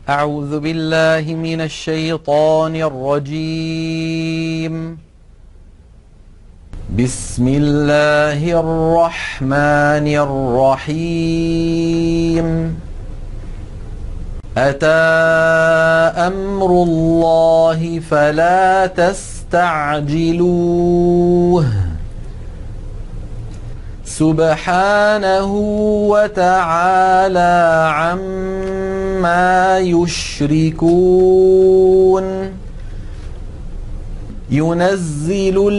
أعوذ بالله من الشيطان الرجيم. بسم الله الرحمن الرحيم. أتى أمر الله فلا تستعجلوه سبحانه وتعالى عما يشركون. ينزل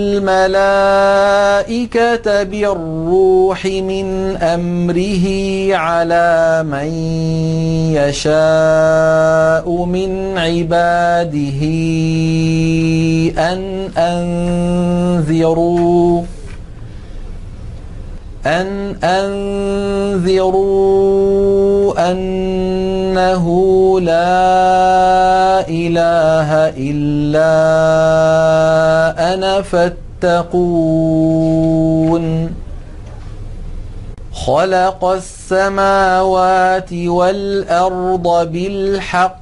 الملائكة بالروح من أمره على من يشاء من عباده أن أنذروا أنه لا إله إلا أنا فاتقون. خلق السماوات والأرض بالحق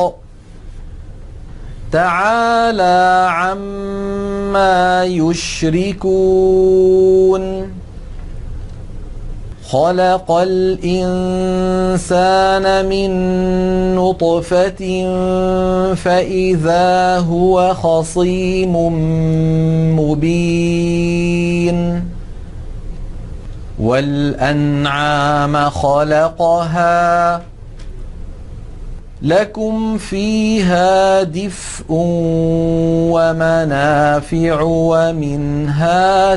تعالى عما يشركون. خلق الإنسان من نطفة فإذا هو خصيم مبين. والأنعام خلقها لكم فيها دفء ومنافع ومنها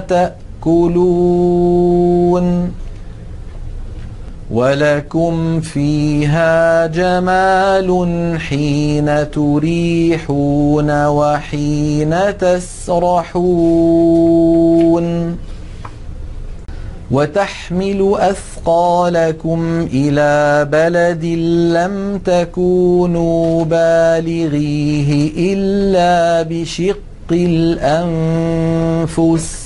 تأكلون. ولكم فيها جمال حين تريحون وحين تسرحون. وتحمل أثقالكم إلى بلد لم تكونوا بالغيه إلا بشق الأنفس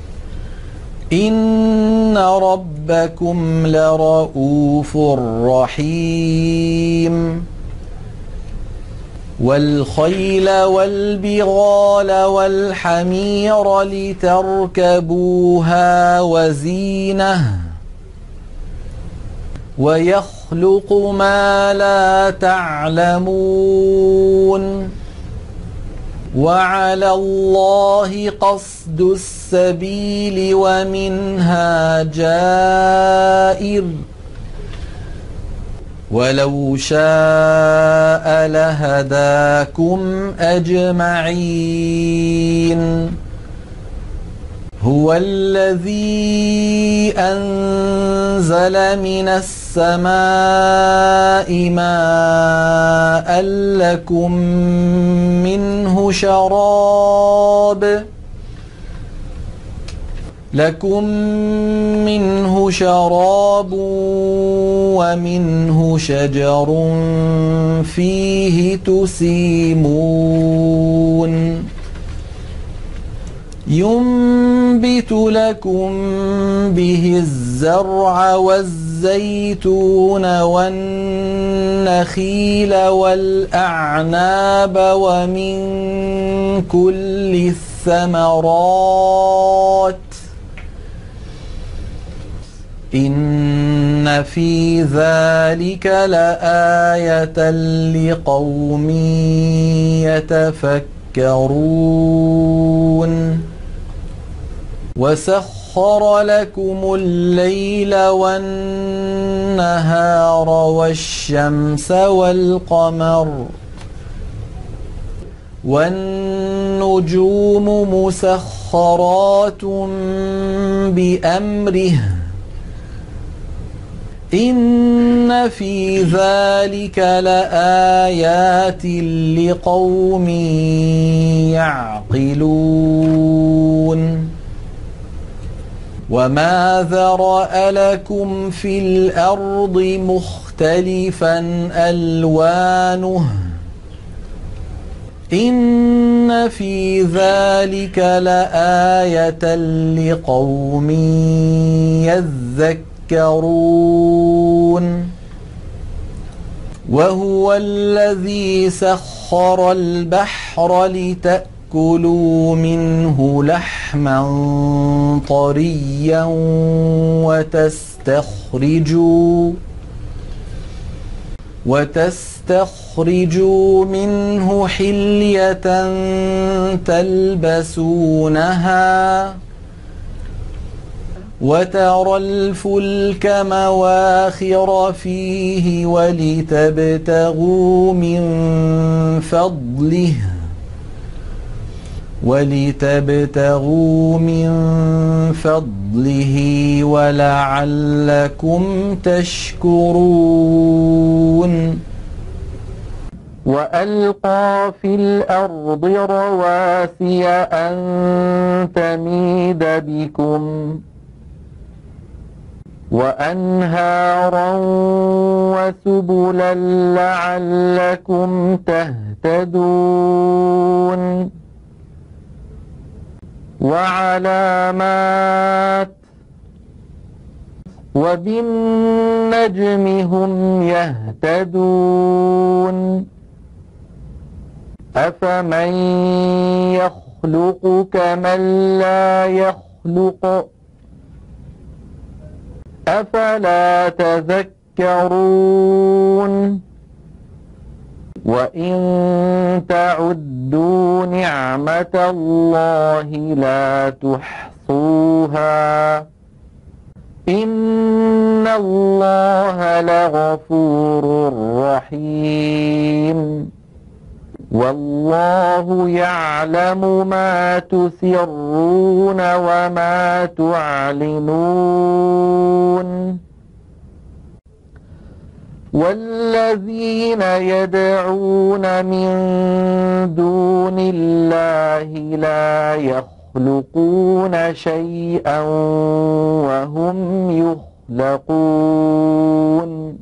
إن ربكم لرؤوف رحيم. والخيل والبغال والحمير لتركبوها وزينة ويخلق ما لا تعلمون. وعلى الله قصد السبيل ومنها جائر ولو شاء لهداكم أجمعين. هو الذي أنزل من السماء ماء لكم منه شراب ومنه شجر فيه تسيمون. ينبت لكم به الزرع والزيتون والنخيل والأعناب ومن كل الثمرات إن في ذلك لآية لقوم يتفكرون. وسخر لكم الليل والنهار والشمس والقمر والنجوم مسخرات بأمره إن في ذلك لآيات لقوم يعقلون. وما ذرأ لكم في الأرض مختلفا ألوانه إن في ذلك لآية لقوم يذكرون. وهو الذي سخر البحر لتأكلوا منه لحما طريا وتستخرجوا منه حلية تلبسونها وترى الفلك مواخر فيه ولتبتغوا من فضله ولعلكم تشكرون وألقى في الأرض رواسي أن تميد بكم وأنهارا وسبلا لعلكم تهتدون وعلامات وبالنجم هم يهتدون أفمن يخلق كمن لا يخلق أفلا تذكرون وإن تعدوا نعمة الله لا تحصوها إن الله لغفور رحيم والله يعلم ما تسرون وما تعلنون والذين يدعون من دون الله لا يخلقون شيئا وهم يخلقون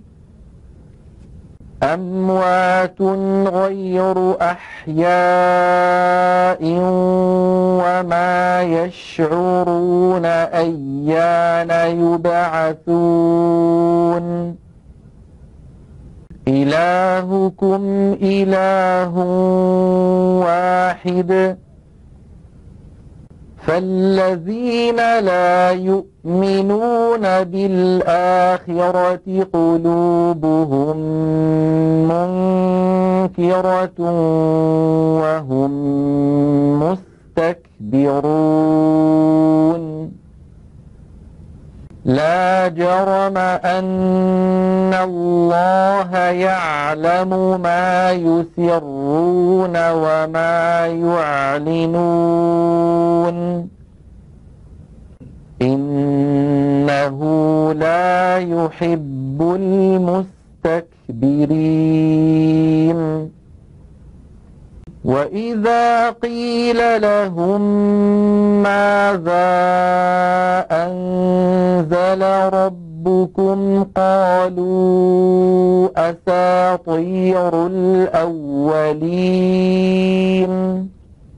أموات غير أحياء وما يشعرون أيان يبعثون إلهكم إله واحد فالذين لا يؤمنون بالآخرة قلوبهم منكرة وهم مستكبرون لا جرم أن الله يعلم ما يسرون وما يعلنون إنه لا يحب المستكبرين وإذا قيل لهم ماذا أنزل ربكم قالوا أساطير الأولين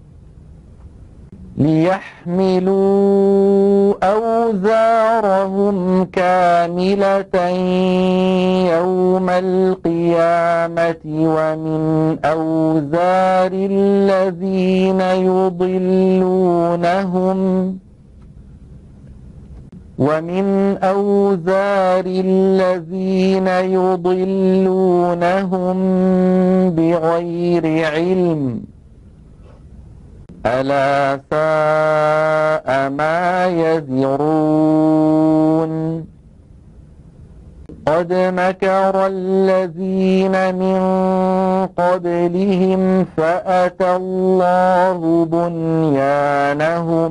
ليحملوا أوزارهم كاملة يوم القيامة ومن أوزار الذين يضلونهم بغير علم ألا ساء ما يزرون قد مكر الذين من قبلهم فأتى الله بنيانهم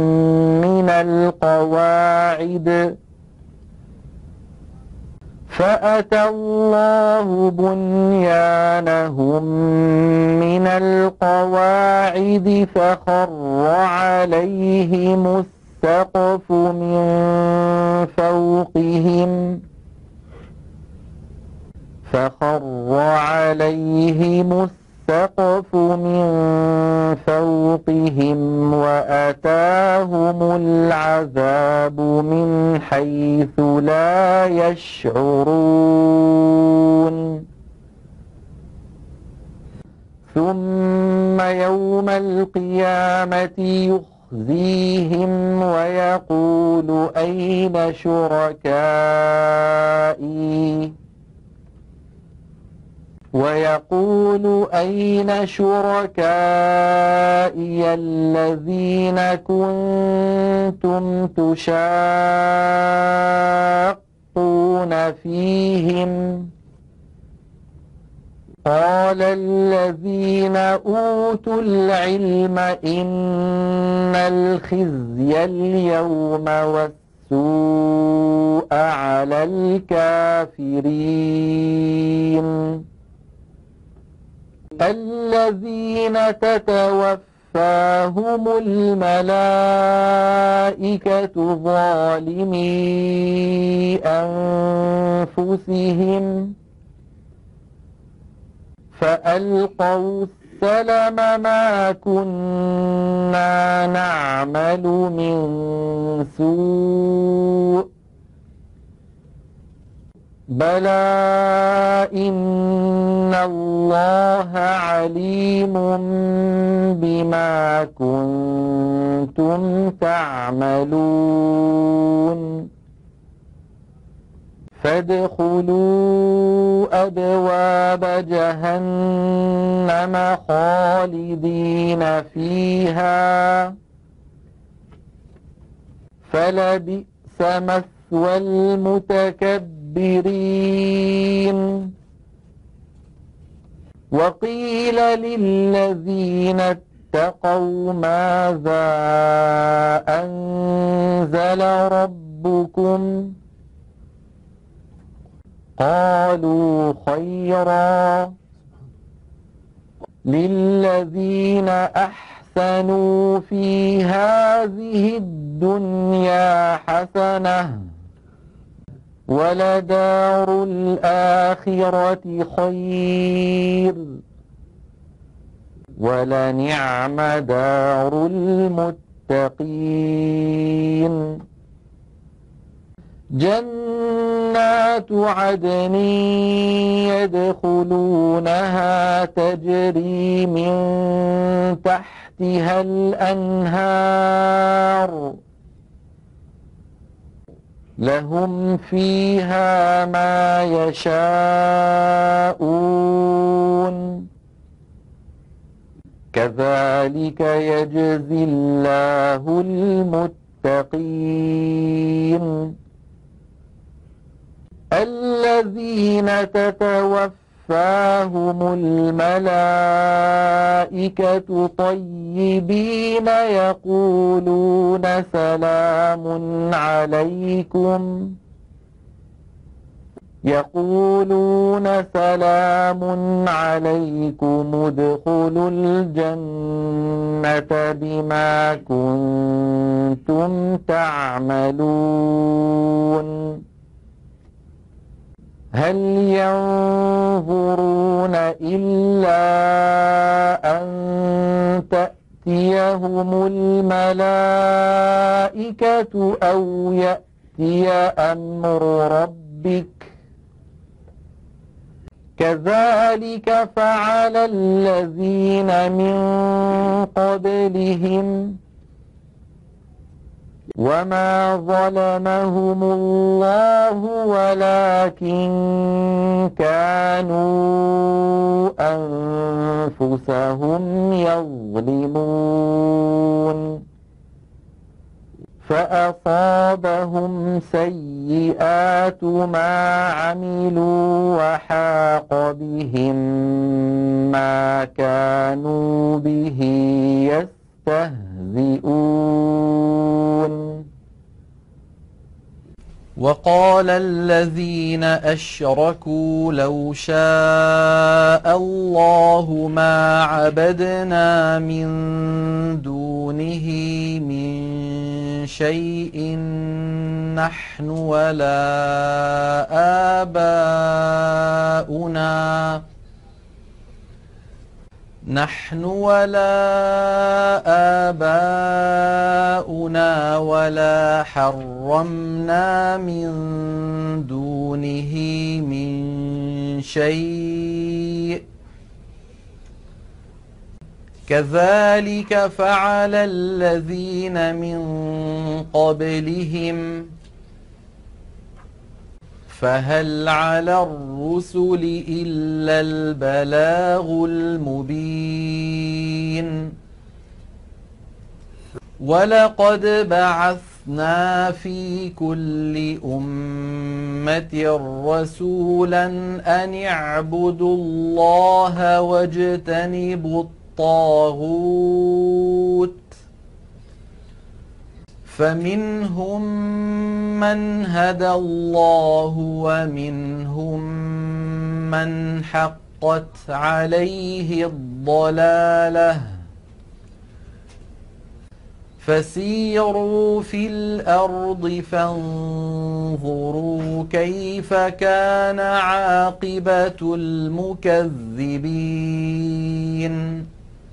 من القواعد فخر عليهم السقف من فوقهم وأتاهم العذاب من حيث لا يشعرون ثم يوم القيامة يخزيهم ويقول أين شركائي الذين كنتم تشاقون فيهم قال الذين أوتوا العلم إن الخزي اليوم والسوء على الكافرين الذين تتوفاهم الملائكة ظالمي أنفسهم فألقوا السلم ما كنا نعمل من سوء بلى إن الله عليم بما كنتم تعملون فادخلوا أبواب جهنم خالدين فيها فلبئس مثوى المتكبرين وقيل للذين اتقوا ماذا أنزل ربكم قالوا خيرا للذين أحسنوا في هذه الدنيا حسنة ولدار الآخرة خير ولنعم دار المتقين جنات عدن يدخلونها تجري من تحتها الأنهار لهم فيها ما يشاءون كذلك يجزي الله المتقين الذين تتوفاهم الملائكة طيبين يقولون سلام عليكم ادخلوا الجنة بما كنتم تعملون هل ينظرون إلا أن تأتيهم الملائكة أو يأتي أمر ربك كذلك فعل الذين من قبلهم وما ظلمهم الله ولكن كانوا أنفسهم يظلمون فأصابهم سيئات ما عملوا وحاق بهم ما كانوا به يستهزئون وقال الذين أشركوا لو شاء الله ما عبدنا من دونه من شيء نحن ولا آباؤنا ولا حرمنا من دونه من شيء كذلك فعل الذين من قبلهم فهل على الرسل إلا البلاغ المبين ولقد بعثنا في كل أمة رسولا أن اعبدوا الله واجتنبوا الطاغوت فمنهم من هدى الله ومنهم من حقت عليه الضلالة فسيروا في الأرض فانظروا كيف كان عاقبة المكذبين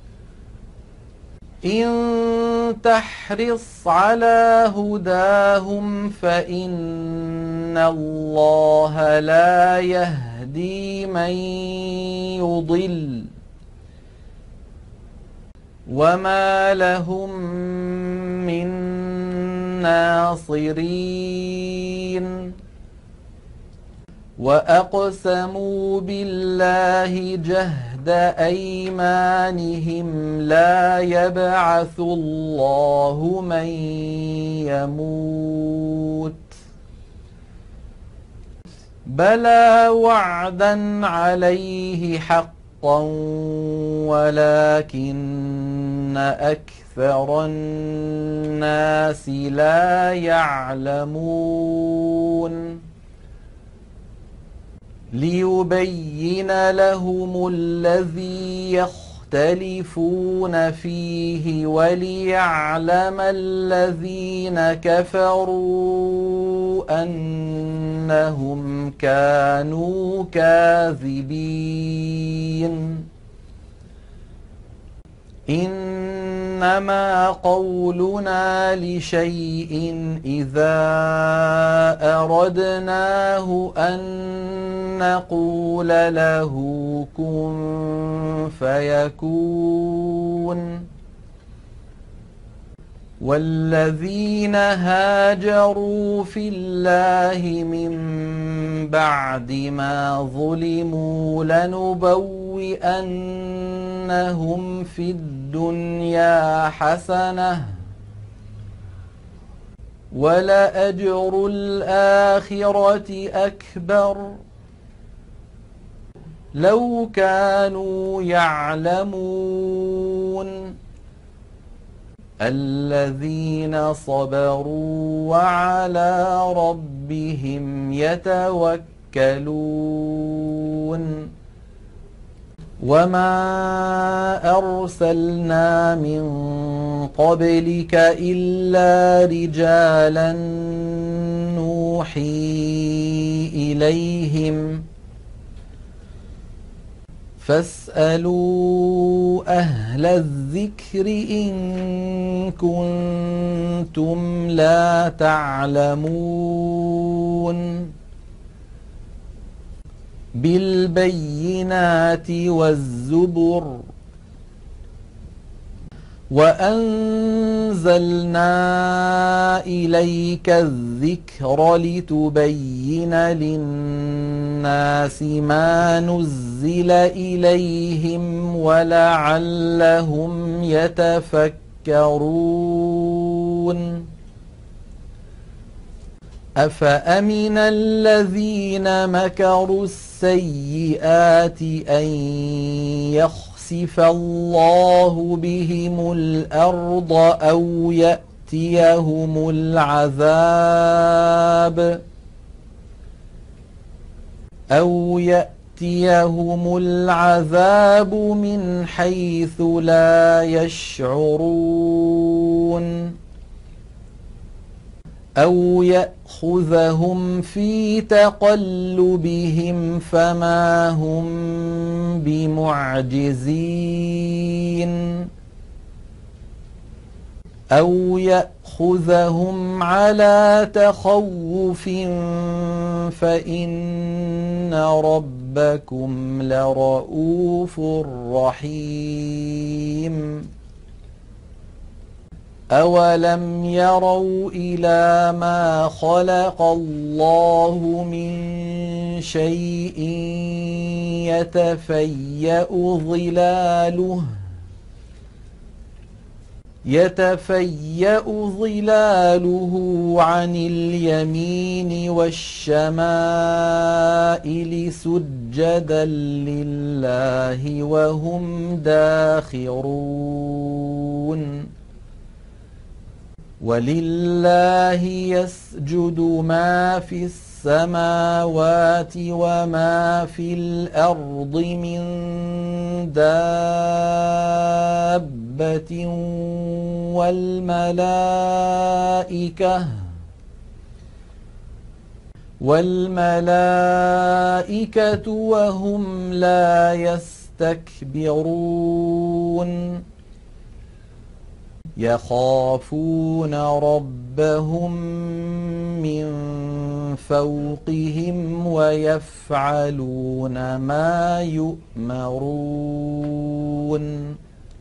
إن تحرص على هداهم فإن الله لا يهدي من يضل وما لهم من ناصرين وأقسموا بالله جهد أيمانهم لا يبعث الله من يموت بلى وعدا عليه حقا ولكن أكثر الناس لا يعلمون ليبين لهم الذي يختلفون فيه وليعلم الذين كفروا أنهم كانوا كاذبين إنما قولنا لشيء إذا أردناه أن نقول له كن فيكون والذين هاجروا في الله من بعد ما ظلموا لنبوئنهم في الدنيا حسنة ولأجر الآخرة أكبر لو كانوا يعلمون الذين صبروا وعلى ربهم يتوكلون وما أرسلنا من قبلك إلا رجالا نوحي إليهم فاسألوا أهل الذكر إن كنتم لا تعلمون بالبينات والزبر وأنزلنا إليك الذكر لتبين للناس ما نزل إليهم ولعلهم يتفكرون أفأمن الذين مكروا السيئات أن يخسف الله بهم الأرض أو يأتيهم العذاب من حيث لا يشعرون أو يأخذهم في تقلبهم فما هم بمعجزين أو يأخذهم على تخوف فإن ربك ربكم لرؤوف رحيم أولم يروا إلى ما خلق الله من شيء يتفيأ ظلاله عن اليمين والشمائل سجدا لله وهم داخرون ولله يسجد ما في السماوات وما في الأرض من دابة والملائكة وهم لا يستكبرون يخافون ربهم من فوقهم ويفعلون ما يؤمرون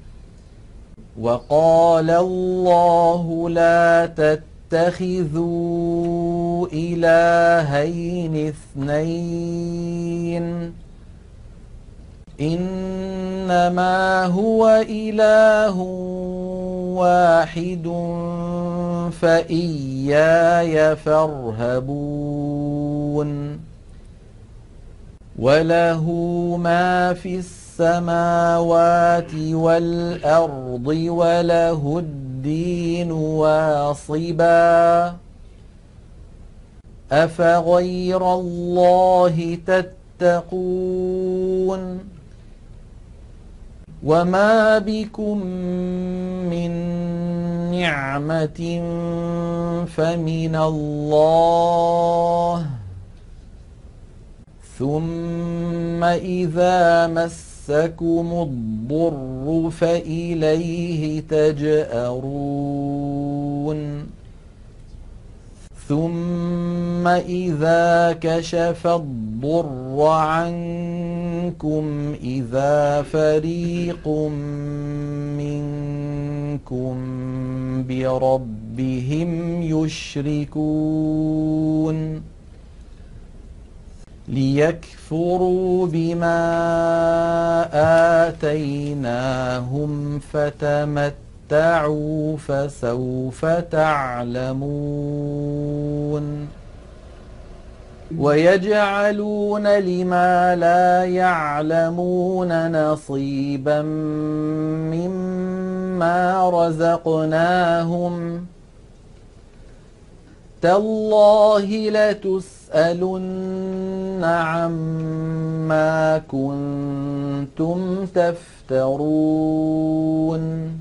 وقال الله لا تتخذوا إلهين اثنين إنما هو إله واحد فإياي فارهبون وله ما في السماوات والأرض وله الدين واصبا أفغير الله تتقون وما بكم من نعمة فمن الله ثم إذا مسكم الضر فإليه تجأرون ثم إذا كشف الضر عنكم إذا فريق منكم بربهم يشركون ليكفروا بما آتيناهم فتمتعوا فسوف تعلمون ويجعلون لما لا يعلمون نصيبا مما رزقناهم تالله لتسألن عما كنتم تفترون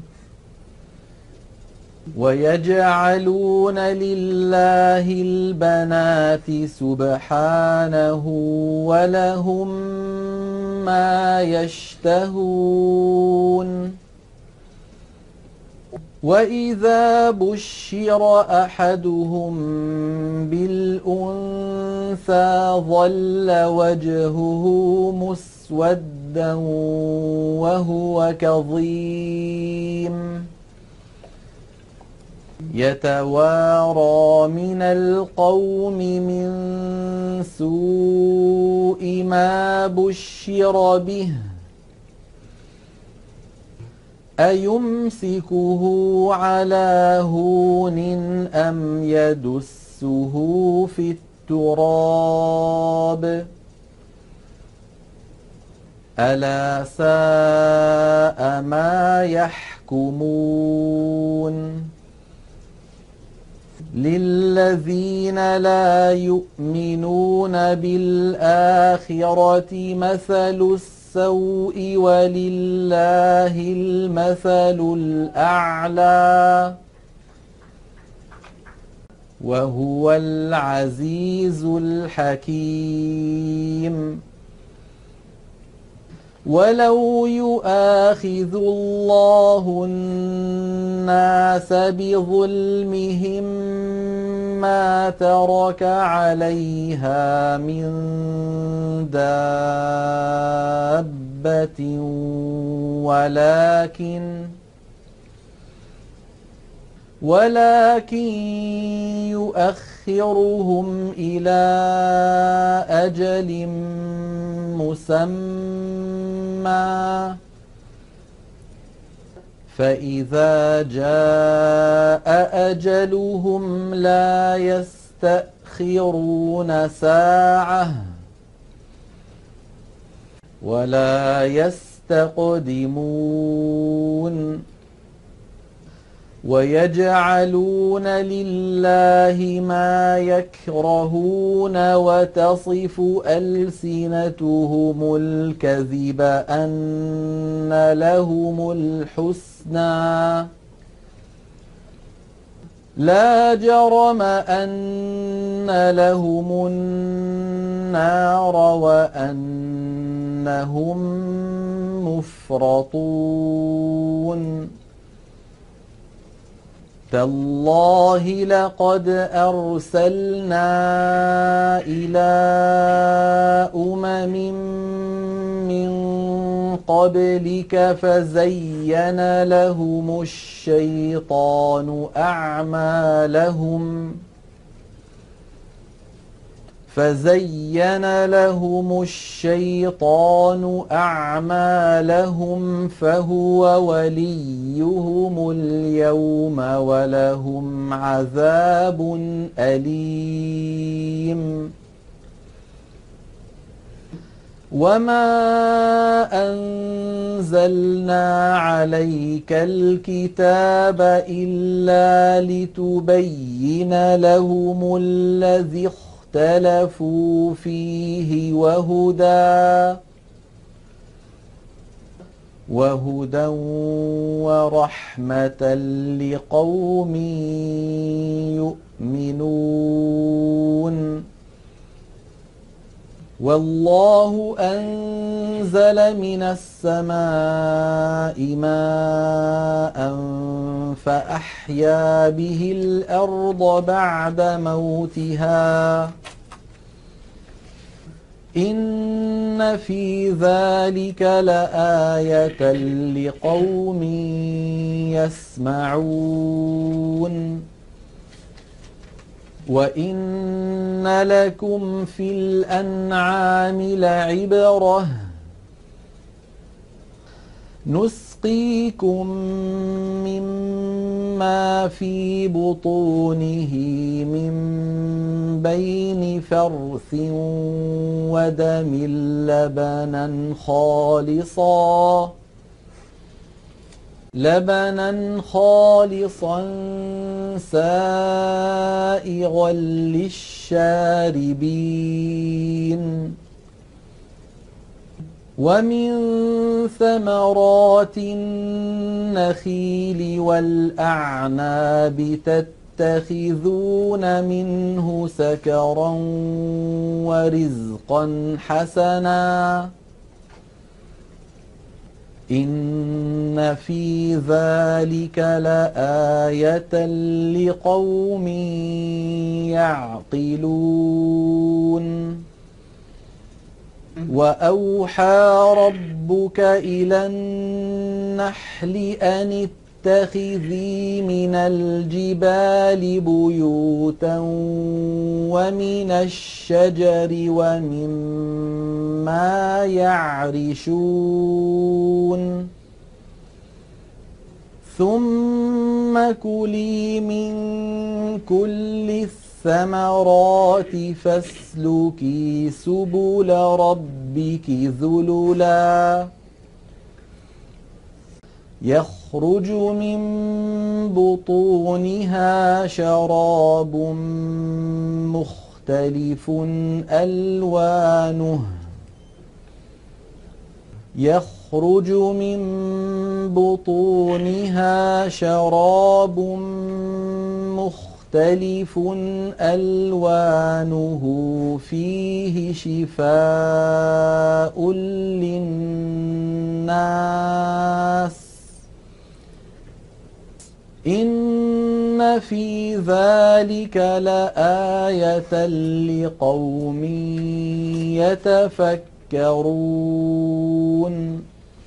ويجعلون لله البنات سبحانه ولهم ما يشتهون وإذا بشر أحدهم بالأنثى ظل وجهه مسودا وهو كظيم يتوارى من القوم من سوء ما بشر به أيمسكه على هون أم يدسه في التراب ألا ساء ما يحكمون للذين لا يؤمنون بالآخرة مثل السوء ولله المثل الأعلى وهو العزيز الحكيم ولو يؤاخذ الله الناس بظلمهم ما ترك عليها من دابة ولكن يؤخرهم إلى أجل مسمى فإذا جاء أجلهم لا يستأخرون ساعة ولا يستقدمون ويجعلون لله ما يكرهون وتصف ألسنتهم الكذب أن لهم الحسنى لا جرم أن لهم النار وأنهم مفرطون تالله لقد أرسلنا إلى أمم من قبلك فزين لهم الشيطان أعمالهم فهو وليهم اليوم ولهم عذاب أليم وما أنزلنا عليك الكتاب إلا لتبين لهم الذي اختلفوا فيه وهدى ورحمة لقوم يؤمنون والله أنزل من السماء ماء فأحيا به الأرض بعد موتها إن في ذلك لآية لقوم يسمعون وإن لكم في الأنعام لعبرة نسقيكم مما في بطونه من بين فرث ودم لبنا خالصا سائغا للشاربين ومن ثمرات النخيل والأعناب تتخذون منه سكرا ورزقا حسنا إن في ذلك لآية لقوم يعقلون وأوحى ربك إلى النحل أن اتخذي من الجبال بيوتا ومن الشجر ومما يعرشون ثم كلي من كل الثمرات فاسلكي سبل ربك ذللا يخرج من بطونها شراب مختلف ألوانه يخرج من بطونها شراب مختلف مختلف ألوانه فيه شفاء للناس إن في ذلك لآية لقوم يتفكرون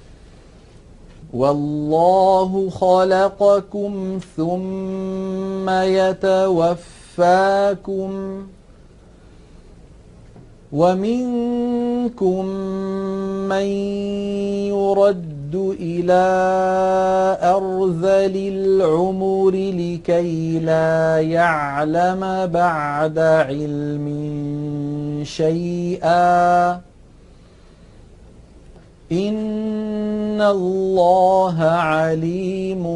والله خلقكم ثم يتوفاكم ومنكم من يرد إلى أرذل العمر لكي لا يعلم بعد علم شيئا إن الله عليم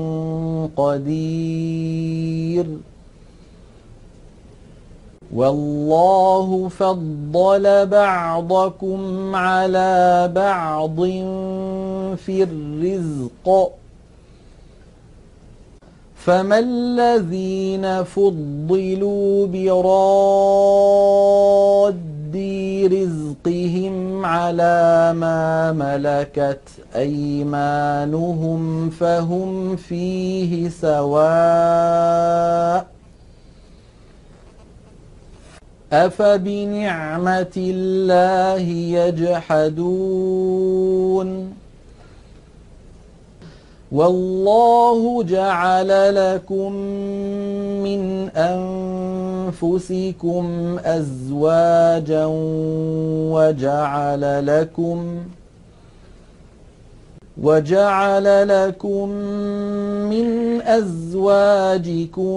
قدير والله فضل بعضكم على بعض في الرزق فما الذين فضلوا براد رزقهم على ما ملكت أيمانهم فهم فيه سواء أفبنعمة الله يجحدون والله جعل لكم من أنفسكم أزواجا وجعل لكم من أزواجكم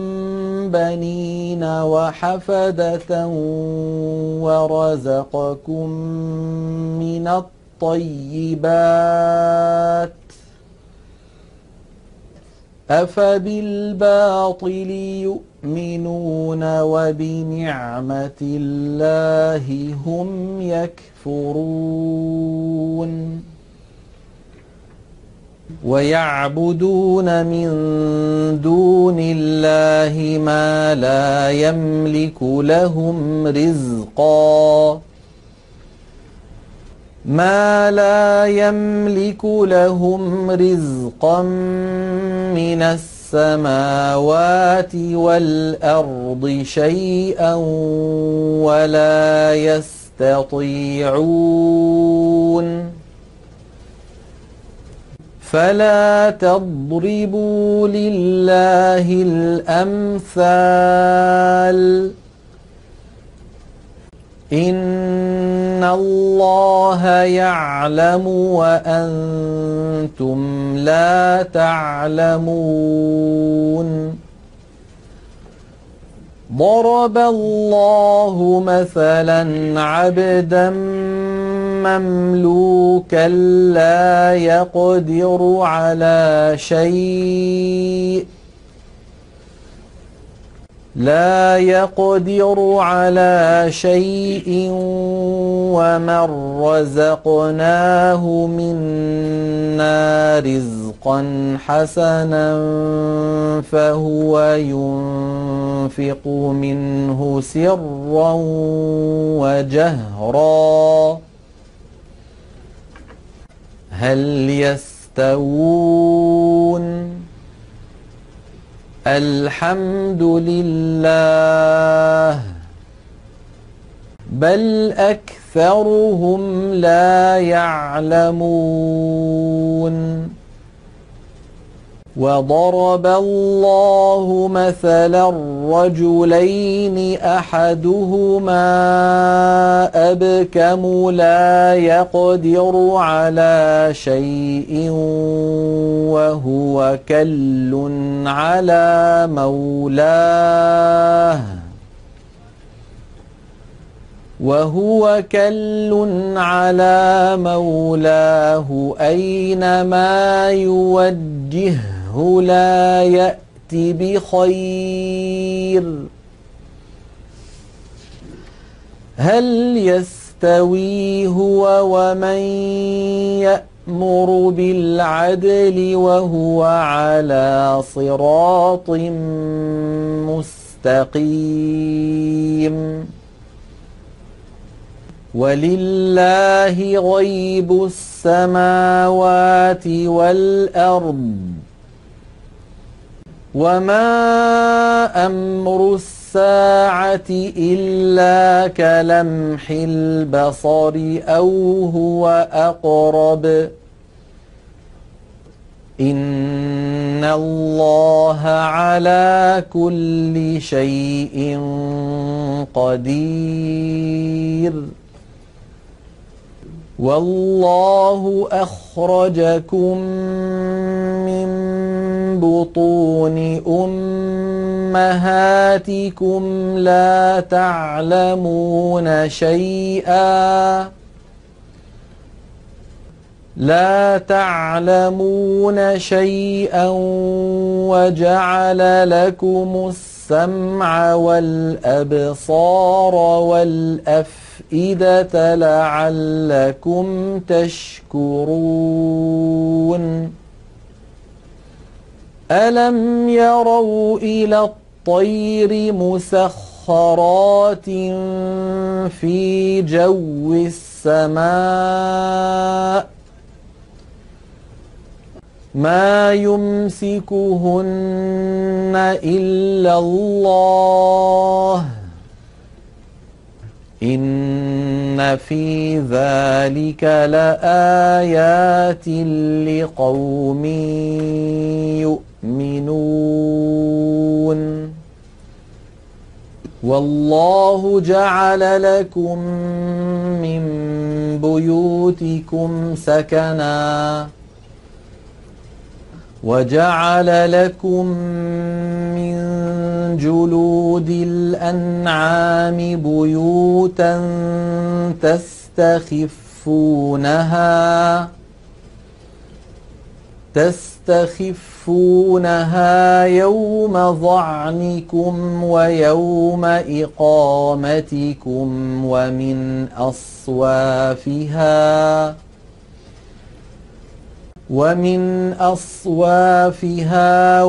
بنين وحفدة ورزقكم من الطيبات أفبالباطل يؤمنون وبنعمة الله هم يكفرون ويعبدون من دون الله ما لا يملك لهم رزقا من السماوات والأرض شيئا ولا يستطيعون فلا تضربوا لله الأمثال إن الله يعلم وأنتم لا تعلمون ضرب الله مثلا عبدا مملوكا لا يقدر على شيء ومن رزقناه منا رزقا حسنا فهو ينفق منه سرا وجهرا هل يستوون الحمد لله بل أكثرهم لا يعلمون وضرب الله مثلا رجلين أحدهما أبكم لا يقدر على شيء وهو كل على مولاه أينما يوجهه لا يأتي بخير هل يستوي هو ومن يأمر بالعدل وهو على صراط مستقيم ولله غيب السماوات والأرض وما أمر الساعة إلا كلمح البصر أو هو أقرب إن الله على كل شيء قدير والله أخرجكم من بطون أمهاتكم لا تعلمون شيئا وجعل لكم السمع والأبصار والأفئدة لعلكم تشكرون ألم يروا إلى الطير مسخرات في جو السماء ما يمسكهن إلا الله إن في ذلك لآيات لقوم يؤمنون والله جعل لكم من بيوتكم سكنا وجعل لكم من جلود الأنعام بيوتا تستخفونها يوم ظعنكم ويوم إقامتكم ومن أصوافها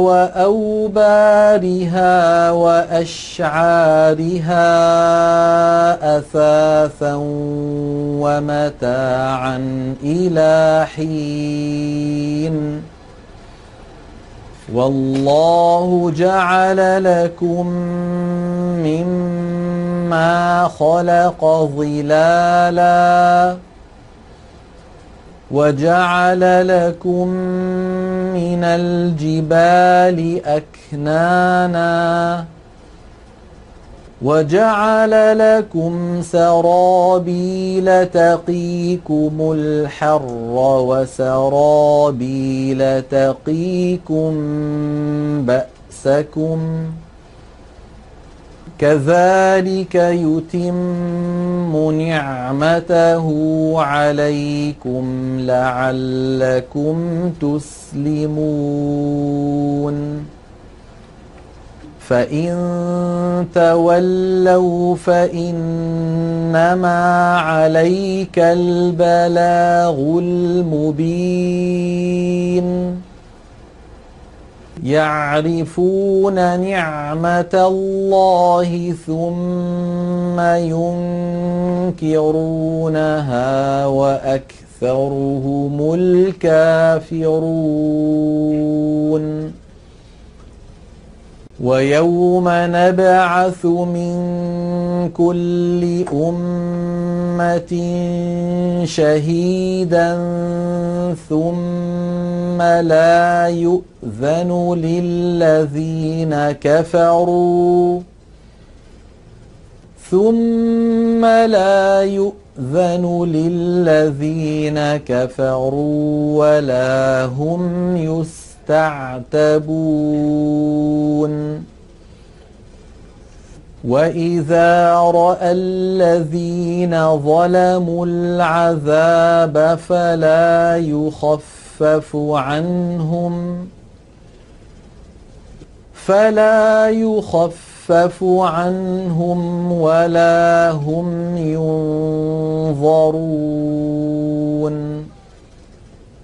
وأوبارها وأشعارها أثاثا ومتاعا إلى حين والله جعل لكم مما خلق ظلالا وجعل لكم من الجبال أكنانا وجعل لكم سرابيل تقيكم الحر وسرابيل تقيكم بأسكم كذلك يتم نعمته عليكم لعلكم تسلمون فإن تولوا فإنما عليك البلاغ المبين يعرفون نعمة الله ثم ينكرونها وأكثرهم الكافرون ويوم نبعث من كل أمة شهيدا ثم لا يؤذن للذين كفروا ولا هم يستعتبون وإذا رأى الذين ظلموا العذاب فلا يخفف عنهم ولا هم ينظرون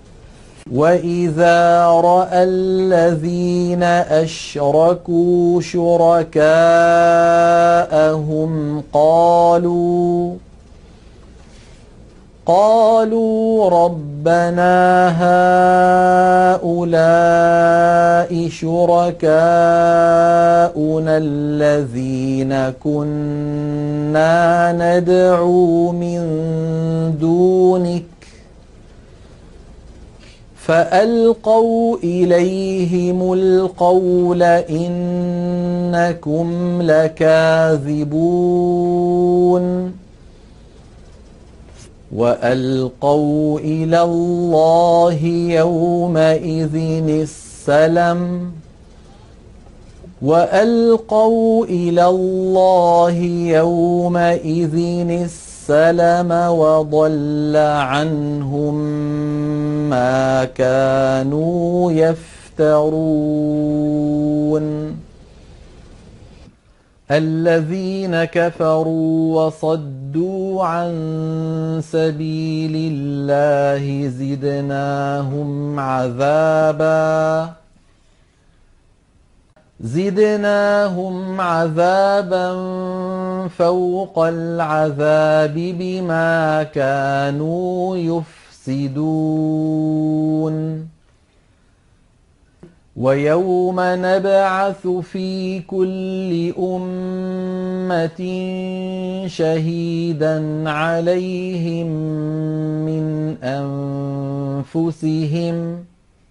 وإذا رأى الذين أشركوا شركاءهم قالوا ربنا هؤلاء شركاؤنا الذين كنا ندعو من دونك فألقوا إليهم القول إنكم لكاذبون وألقوا إلى الله يومئذ السلم وضل عنهم ما كانوا يفترون الذين كفروا وصدوا عن سبيل الله زدناهم عذابا فوق العذاب بما كانوا يفسدون ويوم نبعث في كل أمة شهيدا عليهم من أنفسهم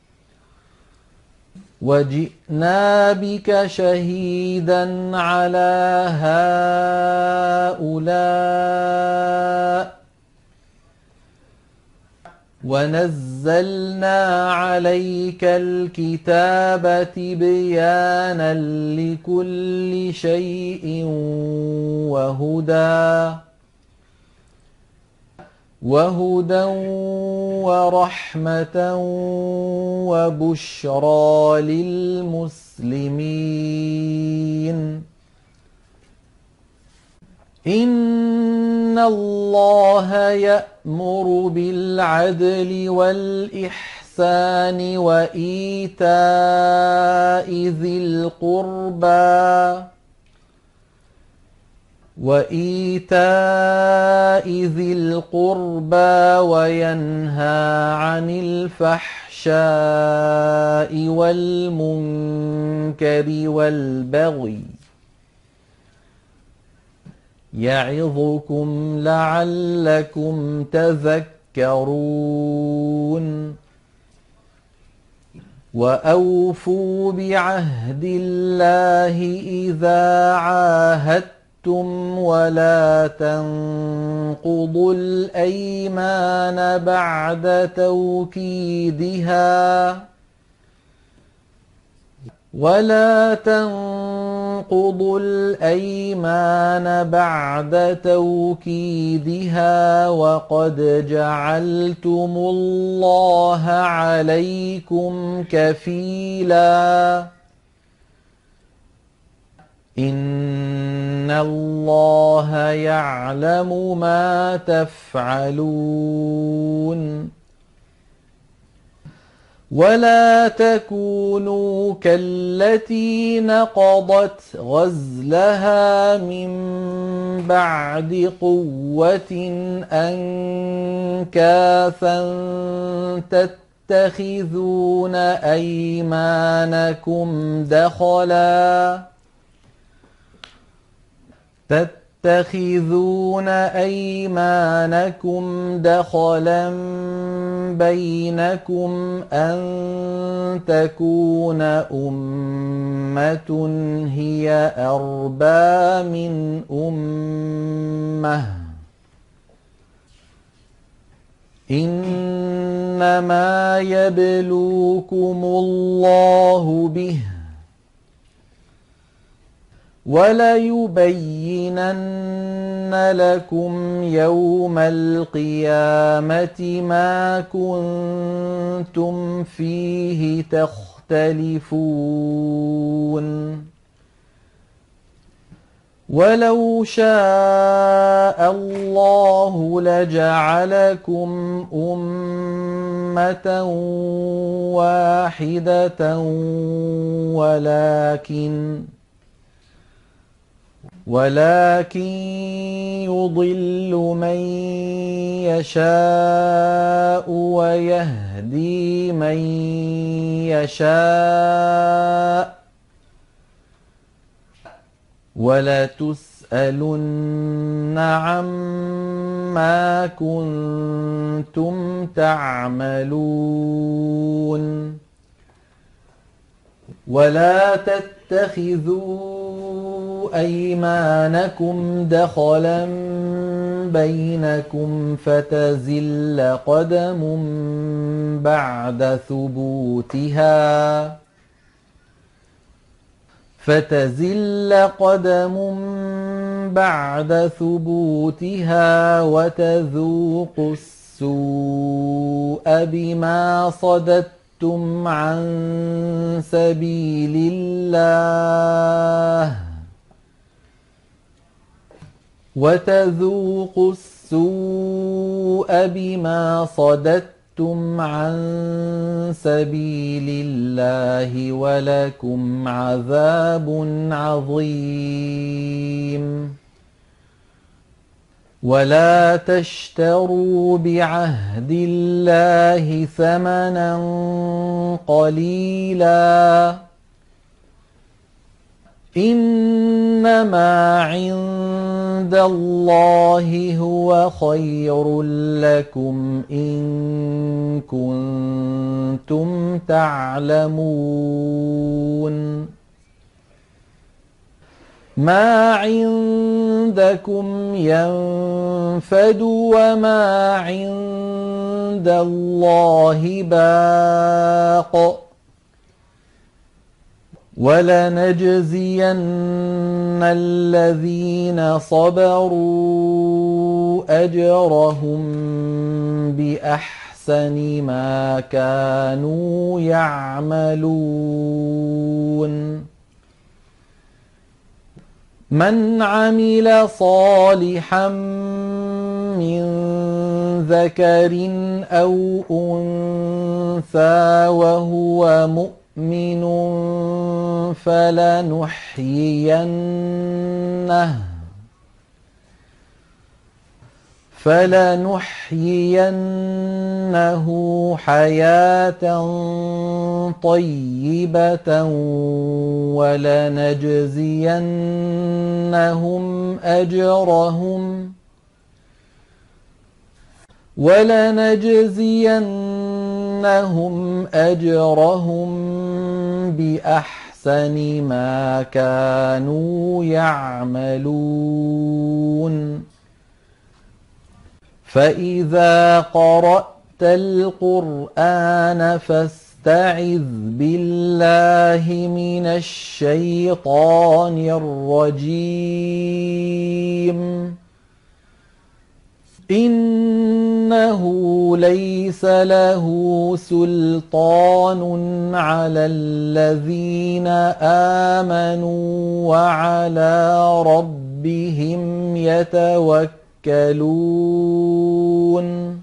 وجئنا بك شهيدا على هؤلاء ونزلنا عليك الكتاب تبيانا لكل شيء وهدى ورحمة وبشرى للمسلمين إن الله يأمر بالعدل والإحسان وإيتاء ذي القربى وينهى عن الفحشاء والمنكر والبغي يعظكم لعلكم تذكرون وأوفوا بعهد الله إذا عاهدتم ولا تنقضوا الأيمان بعد توكيدها وقد جعلتم الله عليكم كفيلا إن الله يعلم ما تفعلون ولا تكونوا كالتي نقضت غزلها من بعد قوة أنكاثا تتخذون أيمانكم دخلا بينكم أن تكون أمة هي أربى من أمة إنما يبلوكم الله به وليبينن لكم يوم القيامة ما كنتم فيه تختلفون ولو شاء الله لجعلكم أمة أمة واحدة ولكن يضل من يشاء ويهدي من يشاء ولتسألن عما كنتم تعملون ولا تتخذوا أيمانكم دخلا بينكم فتزل قدم بعد ثبوتها وتذوقوا السوء بما صددتم عن سبيل الله ولكم عذاب عظيم ولا تشتروا بعهد الله ثمنا قليلا إنما عند الله هو خير لكم إن كنتم تعلمون ما عندكم ينفد وما عند الله باق ولنجزين الذين صبروا أجرهم بأحسن ما كانوا يعملون من عمل صالحا من ذكر أو أنثى وهو مؤمن فلنحيينه حياة طيبة ولنجزينهم أجرهم بأحسن ما كانوا يعملون فإذا قرأت القرآن فاستعذ بالله من الشيطان الرجيم إنه ليس له سلطان على الذين آمنوا وعلى ربهم يتوكلون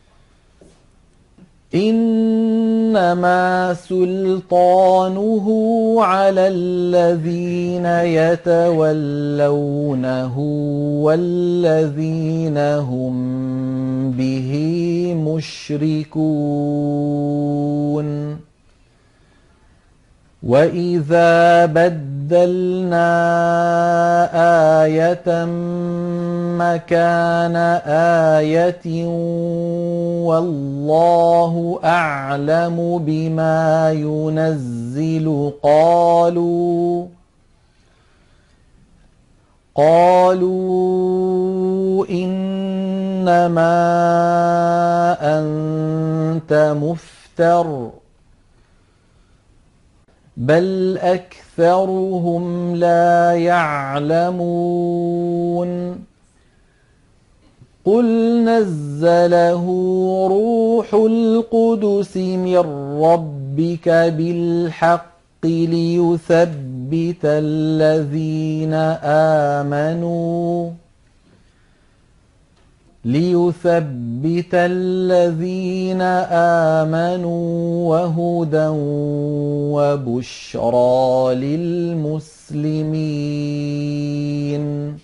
إنما سلطانه على الذين يتولونه والذين هم به مشركون وإذا بدلنا آية مكان آية والله أعلم بما ينزل قالوا إنما أنت مفتر بل أكثرهم لا يعلمون قل نزله روح القدس من ربك بالحق ليثبت ليثبت الذين آمنوا وهدى وبشرى للمسلمين.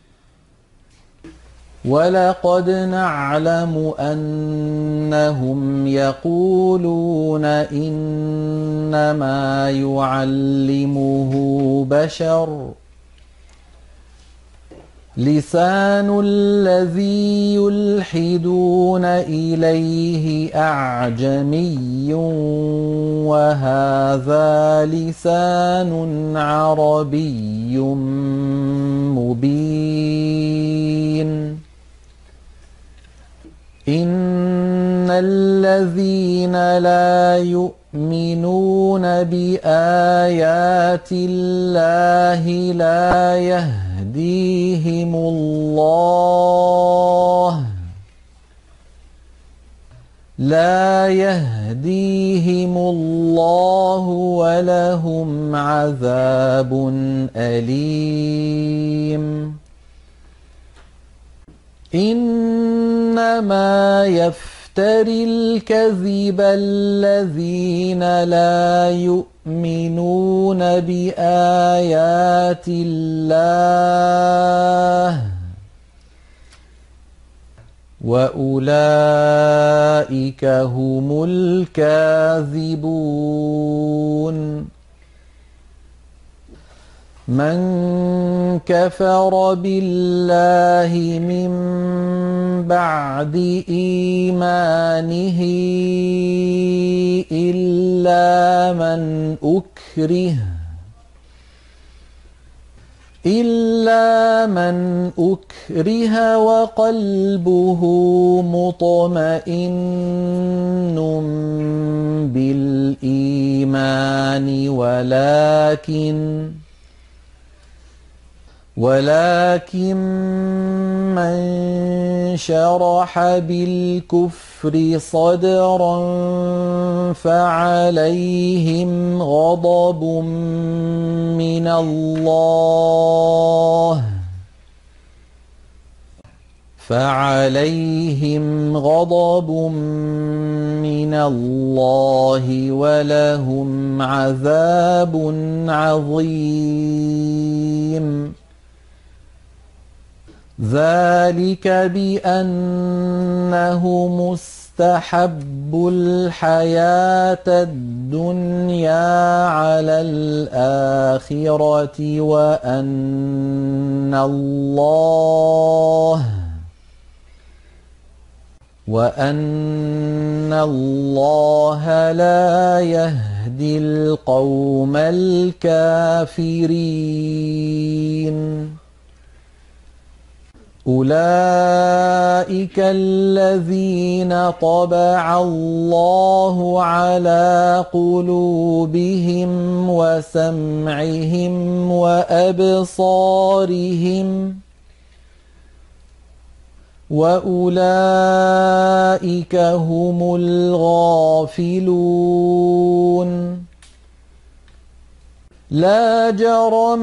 ولقد نعلم أنهم يقولون إنما يعلمه بشر لسان الذي يلحدون إليه أعجمي وهذا لسان عربي مبين. إن الذين لا يؤمنون بآيات الله لا يهديهم الله ولهم عذاب أليم. إنما يفتري الكذب الذين لا يؤمنون بآيات الله وأولئك هم الكاذبون. من كفر بالله من بعد إيمانه إلا من أكره وقلبه مطمئن بالإيمان ولكن من شرح بالكفر صدرا فعليهم غضب من الله ولهم عذاب عظيم. ذلك بأنه مستحب الحياة الدنيا على الآخرة وأن الله لا يهدي القوم الكافرين. أولئك الذين طبع الله على قلوبهم وسمعهم وأبصارهم وأولئك هم الغافلون. لا جرم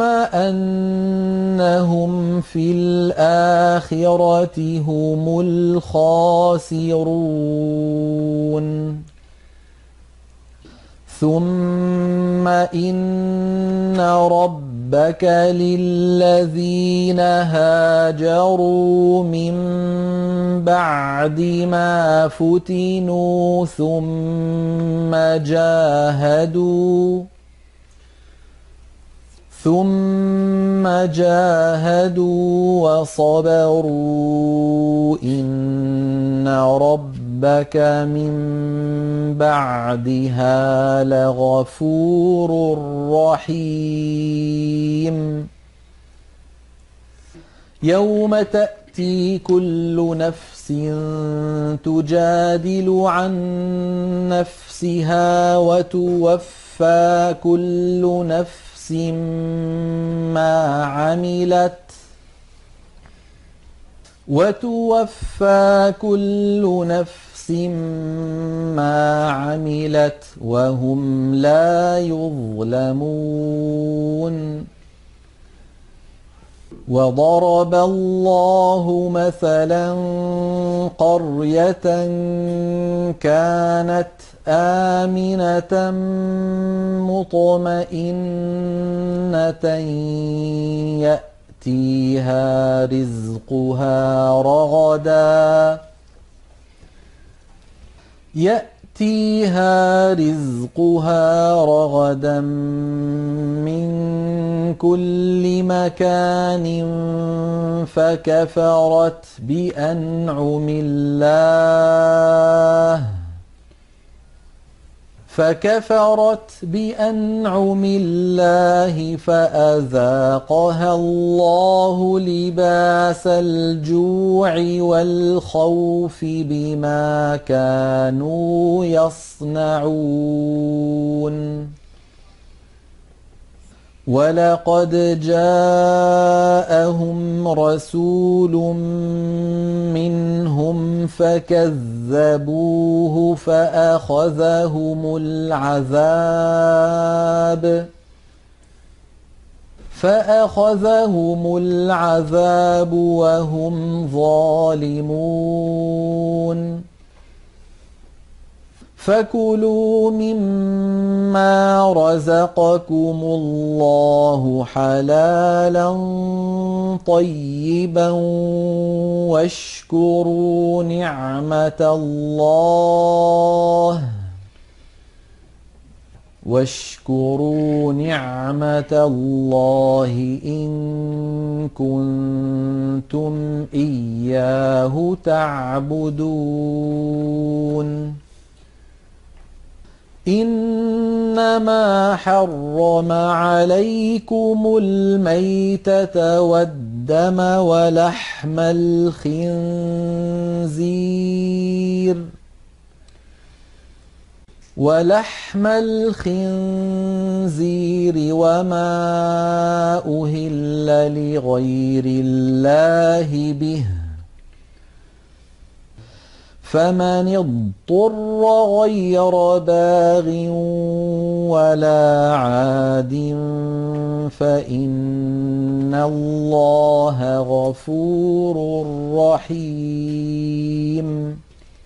أنهم في الآخرة هم الخاسرون. ثم إن ربك للذين هاجروا من بعد ما فتنوا ثم جاهدوا وصبروا إن ربك من بعدها لغفور رحيم. يوم تأتي كل نفس تجادل عن نفسها وتوفى كل نفس ما عملت وهم لا يظلمون. وضرب الله مثلا قرية كانت آمنة مطمئنة يأتيها رزقها رغدا من كل مكان فكفرت بأنعم الله فأذاقها الله لباس الجوع والخوف بما كانوا يصنعون ولقد جاءهم رسول منهم فكذبوه فأخذهم العذاب وهم ظالمون فكلوا مما رزقكم الله حلالا طيبا واشكروا نعمة الله إن كنتم إياه تعبدون إنما حرم عليكم الميتة والدم ولحم الخنزير وما أهل لغير الله به فمن اضطر غير باغ ولا عاد فإن الله غفور رحيم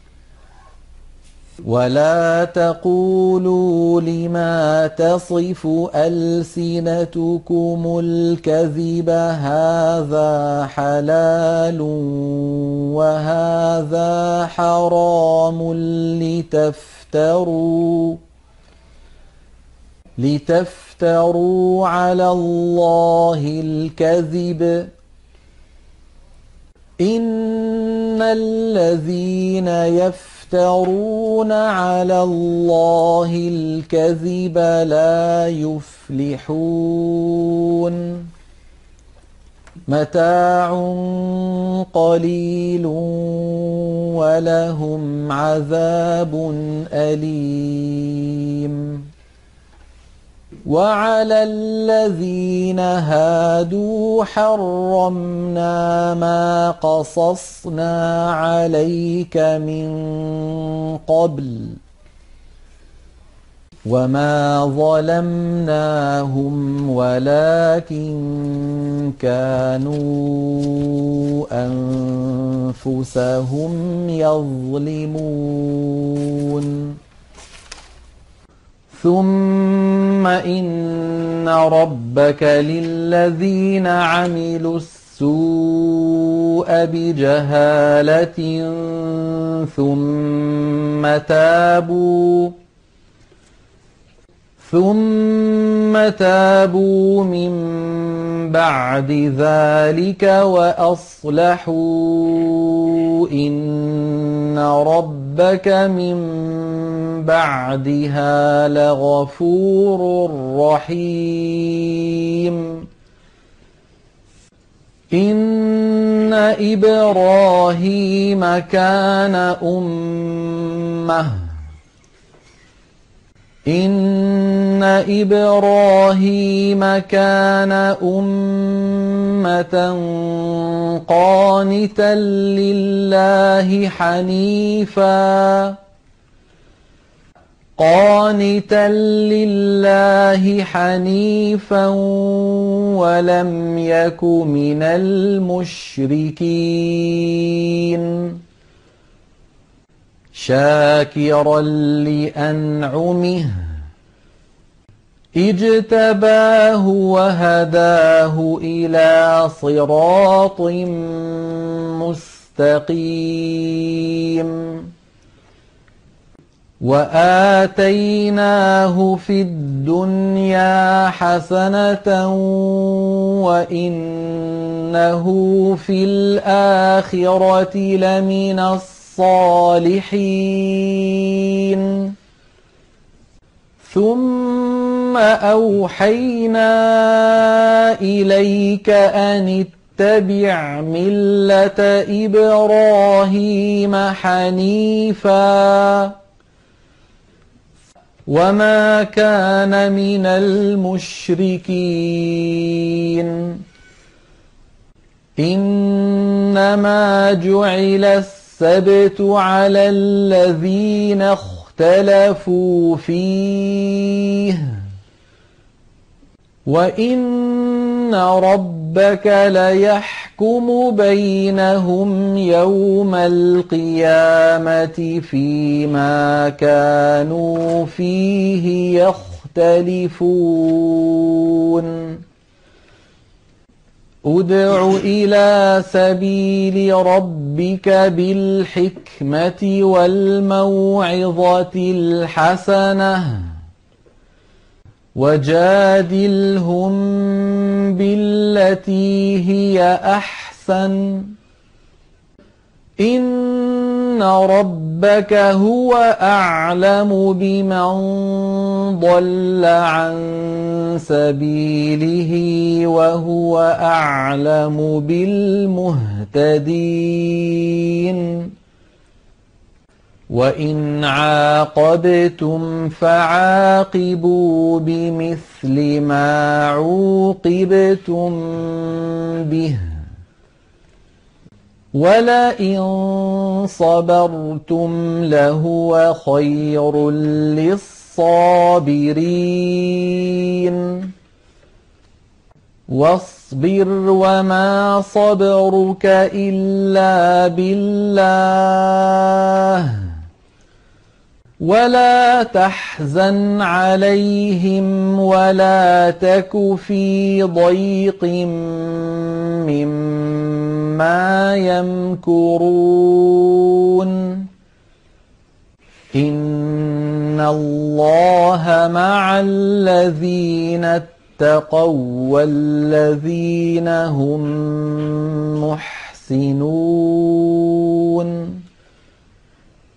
ولا تقولوا لما تصف ألسنتكم الكذب هذا حلال وهذا حرام لتفتروا على الله الكذب إن الذين يفترون على الله الكذب لا يفلحون متاع قليل ولهم عذاب أليم وعلى الذين هادوا حرمنا ما قصصنا عليك من قبل وما ظلمناهم ولكن كانوا أنفسهم يظلمون ثم إن ربك للذين عملوا السوء بجهالة ثم تابوا من بعد ذلك وأصلحوا إن ربك من بعدها لغفور رحيم إن إبراهيم كان أمة قانتا قانتا لله حنيفا ولم يك من المشركين شاكرا لأنعمه اجتباه وهداه إلى صراط مستقيم وآتيناه في الدنيا حسنة وإنه في الآخرة لمن الصالحين ثم أوحينا إليك أن اتبع ملة إبراهيم حنيفا وما كان من المشركين إنما جعل السبت على الذين اختلفوا فيه وإن ربك ليحكم بينهم يوم القيامة فيما كانوا فيه يختلفون ادع إلى سبيل ربك بالحكمة والموعظة الحسنة وجادلهم بالتي هي أحسن إن ربك هو أعلم بمن ضل عن سبيله وهو أعلم بالمهتدين وإن عاقبتم فعاقبوا بمثل ما عوقبتم به ولئن صبرتم لهو خير للصابرين واصبر وما صبرك إلا بالله ولا تحزن عليهم ولا تك في ضيق مما يمكرون إن الله مع الذين اتقوا والذين هم محسنون